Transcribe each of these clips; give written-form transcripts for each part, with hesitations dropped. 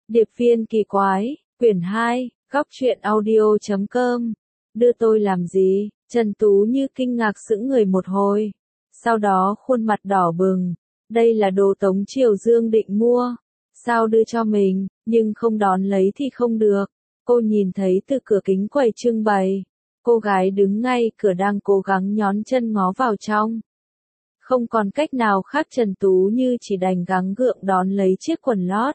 Điệp viên kỳ quái, quyển 2, góc truyện audio.com. Đưa tôi làm gì? Trần Tú Như kinh ngạc sững người một hồi. Sau đó khuôn mặt đỏ bừng. Đây là đồ Tống Triều Dương định mua. Sao đưa cho mình, nhưng không đón lấy thì không được. Cô nhìn thấy từ cửa kính quầy trưng bày. Cô gái đứng ngay cửa đang cố gắng nhón chân ngó vào trong. Không còn cách nào khác, Trần Tú Như chỉ đành gắng gượng đón lấy chiếc quần lót.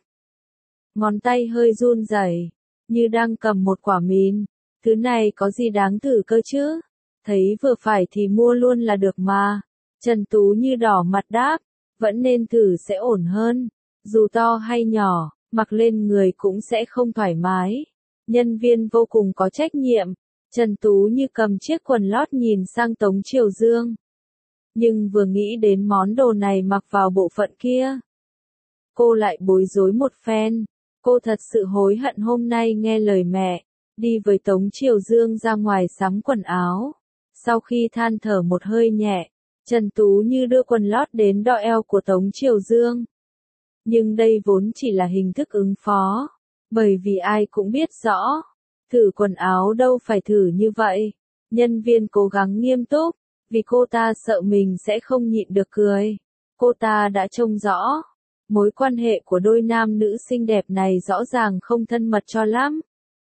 Ngón tay hơi run rẩy, như đang cầm một quả mìn. Thứ này có gì đáng thử cơ chứ? Thấy vừa phải thì mua luôn là được mà. Trần Tú Như đỏ mặt đáp, vẫn nên thử sẽ ổn hơn. Dù to hay nhỏ, mặc lên người cũng sẽ không thoải mái. Nhân viên vô cùng có trách nhiệm. Trần Tú Như cầm chiếc quần lót nhìn sang Tống Triều Dương. Nhưng vừa nghĩ đến món đồ này mặc vào bộ phận kia, cô lại bối rối một phen. Cô thật sự hối hận hôm nay nghe lời mẹ, đi với Tống Triều Dương ra ngoài sắm quần áo. Sau khi than thở một hơi nhẹ, Trần Tú Như đưa quần lót đến đo eo của Tống Triều Dương. Nhưng đây vốn chỉ là hình thức ứng phó, bởi vì ai cũng biết rõ, thử quần áo đâu phải thử như vậy. Nhân viên cố gắng nghiêm túc, vì cô ta sợ mình sẽ không nhịn được cười. Cô ta đã trông rõ, mối quan hệ của đôi nam nữ xinh đẹp này rõ ràng không thân mật cho lắm.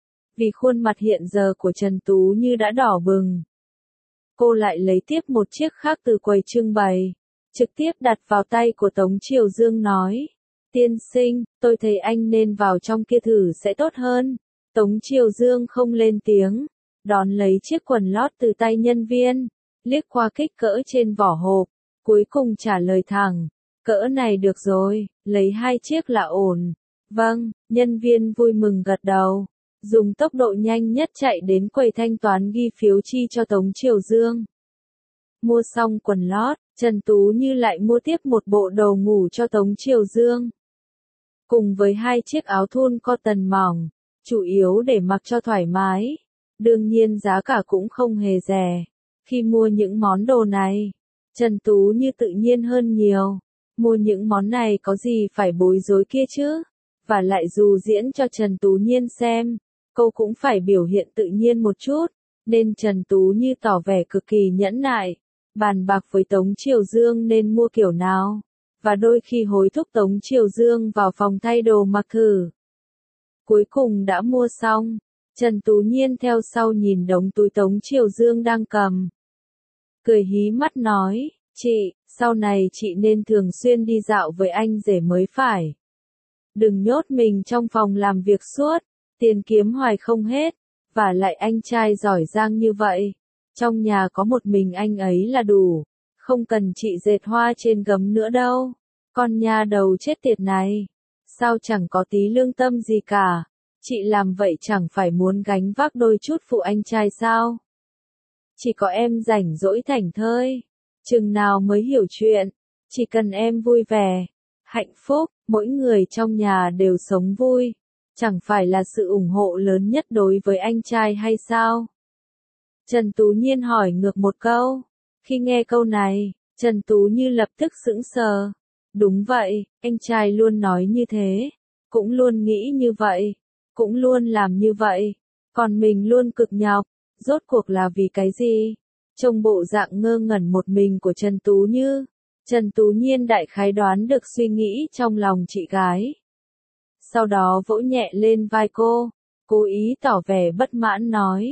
Vì khuôn mặt hiện giờ của Trần Tú Như đã đỏ bừng. Cô lại lấy tiếp một chiếc khác từ quầy trưng bày, trực tiếp đặt vào tay của Tống Triều Dương nói. Tiên sinh, tôi thấy anh nên vào trong kia thử sẽ tốt hơn. Tống Triều Dương không lên tiếng, đón lấy chiếc quần lót từ tay nhân viên, liếc qua kích cỡ trên vỏ hộp, cuối cùng trả lời thẳng. Cỡ này được rồi, lấy 2 chiếc là ổn. Vâng, nhân viên vui mừng gật đầu, dùng tốc độ nhanh nhất chạy đến quầy thanh toán ghi phiếu chi cho Tống Triều Dương. Mua xong quần lót, Trần Tú Như lại mua tiếp một bộ đồ ngủ cho Tống Triều Dương. Cùng với 2 chiếc áo thun cotton mỏng, chủ yếu để mặc cho thoải mái. Đương nhiên giá cả cũng không hề rẻ. Khi mua những món đồ này, Trần Tú Như tự nhiên hơn nhiều. Mua những món này có gì phải bối rối kia chứ? Và lại dù diễn cho Trần Tú Nhiên xem, cô cũng phải biểu hiện tự nhiên một chút, nên Trần Tú Như tỏ vẻ cực kỳ nhẫn nại, bàn bạc với Tống Triều Dương nên mua kiểu nào, và đôi khi hối thúc Tống Triều Dương vào phòng thay đồ mặc thử. Cuối cùng đã mua xong, Trần Tú Nhiên theo sau nhìn đống túi Tống Triều Dương đang cầm. Cười hí mắt nói, chị, sau này chị nên thường xuyên đi dạo với anh rể mới phải. Đừng nhốt mình trong phòng làm việc suốt, tiền kiếm hoài không hết, và lại anh trai giỏi giang như vậy. Trong nhà có một mình anh ấy là đủ, không cần chị dệt hoa trên gấm nữa đâu. Con nha đầu chết tiệt này, sao chẳng có tí lương tâm gì cả, chị làm vậy chẳng phải muốn gánh vác đôi chút phụ anh trai sao? Chỉ có em rảnh rỗi thảnh thơi, chừng nào mới hiểu chuyện, chỉ cần em vui vẻ, hạnh phúc, mỗi người trong nhà đều sống vui, chẳng phải là sự ủng hộ lớn nhất đối với anh trai hay sao? Trần Tú Nhiên hỏi ngược một câu. Khi nghe câu này, Trần Tú Như lập tức sững sờ. Đúng vậy, anh trai luôn nói như thế, cũng luôn nghĩ như vậy, cũng luôn làm như vậy, còn mình luôn cực nhọc, rốt cuộc là vì cái gì? Trông bộ dạng ngơ ngẩn một mình của Trần Tú Như, Trần Tú Nhiên đại khái đoán được suy nghĩ trong lòng chị gái. Sau đó vỗ nhẹ lên vai cô, cố ý tỏ vẻ bất mãn nói.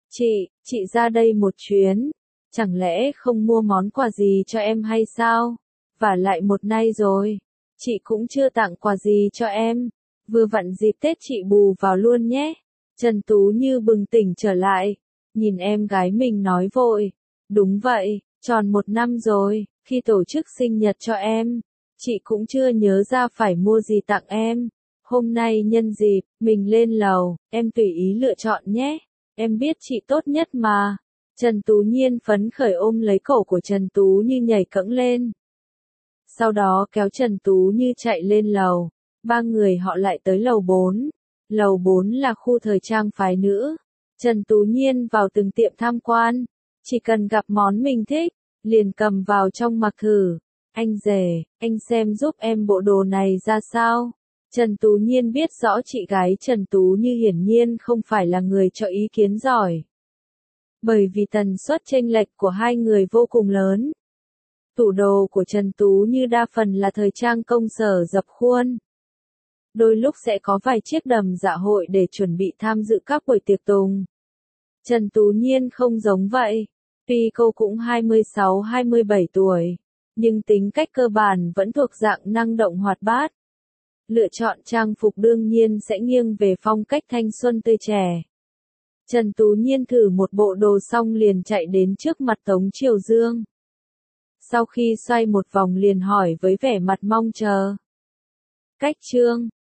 Chị ra đây một chuyến, chẳng lẽ không mua món quà gì cho em hay sao? Và lại một nay rồi, chị cũng chưa tặng quà gì cho em, vừa vặn dịp Tết chị bù vào luôn nhé. Trần Tú Như bừng tỉnh trở lại, nhìn em gái mình nói vội. Đúng vậy, tròn 1 năm rồi, khi tổ chức sinh nhật cho em, chị cũng chưa nhớ ra phải mua gì tặng em. Hôm nay nhân dịp, mình lên lầu, em tùy ý lựa chọn nhé. Em biết chị tốt nhất mà. Trần Tú Nhiên phấn khởi ôm lấy cổ của Trần Tú Như nhảy cẫng lên. Sau đó kéo Trần Tú Như chạy lên lầu. 3 người họ lại tới lầu 4. Lầu 4 là khu thời trang phái nữ. Trần Tú Nhiên vào từng tiệm tham quan. Chỉ cần gặp món mình thích, liền cầm vào trong mặc thử. Anh rể, anh xem giúp em bộ đồ này ra sao? Trần Tú Nhiên biết rõ chị gái Trần Tú Như hiển nhiên không phải là người cho ý kiến giỏi. Bởi vì tần suất chênh lệch của hai người vô cùng lớn. Tủ đồ của Trần Tú Như đa phần là thời trang công sở dập khuôn. Đôi lúc sẽ có vài chiếc đầm dạ hội để chuẩn bị tham dự các buổi tiệc tùng. Trần Tú Nhiên không giống vậy. Tuy cô cũng 26-27 tuổi, nhưng tính cách cơ bản vẫn thuộc dạng năng động hoạt bát. Lựa chọn trang phục đương nhiên sẽ nghiêng về phong cách thanh xuân tươi trẻ. Trần Tú Nhiên thử một bộ đồ xong liền chạy đến trước mặt Tống Triều Dương. Sau khi xoay một vòng liền hỏi với vẻ mặt mong chờ. Cách Trương,